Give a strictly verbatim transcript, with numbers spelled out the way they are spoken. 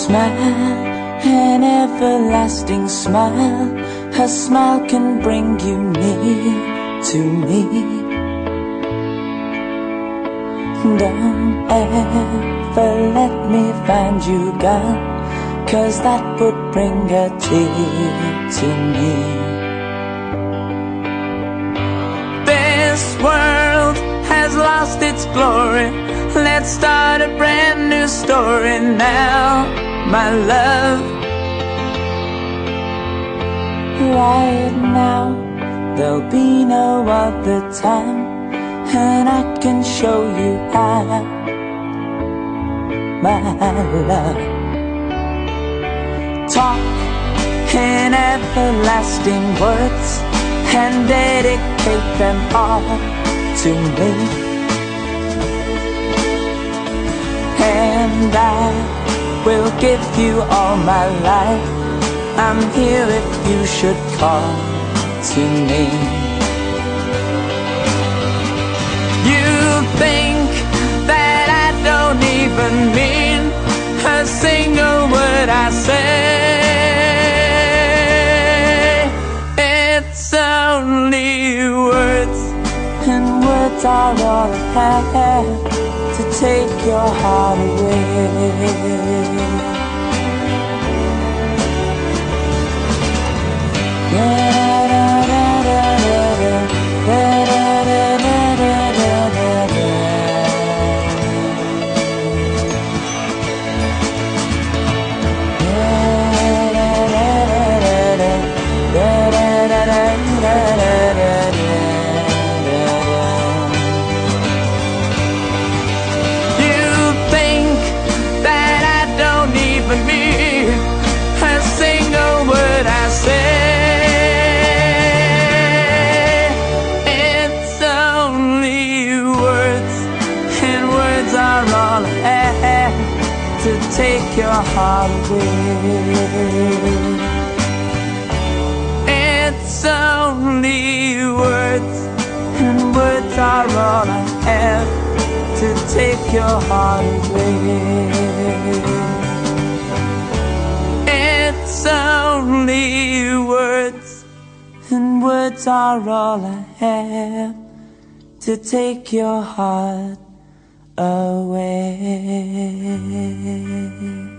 smile, an everlasting smile. Her smile can bring you near to me. Don't ever let me find you gone, 'cause that would bring a tear to me. This world has lost its glory. Let's start a brand new story now, my love. Right now, there'll be no other time, and I can show you how, my love. Talk in everlasting words and dedicate them all to me, and I will give you all my life. I'm here if you should call to me. You think that I don't even mean a single word I say. It's only words, and words are all I have to take your heart away. To take your heart away. It's only words, and words are all I have to take your heart away. It's only words, and words are all I have to take your heart away.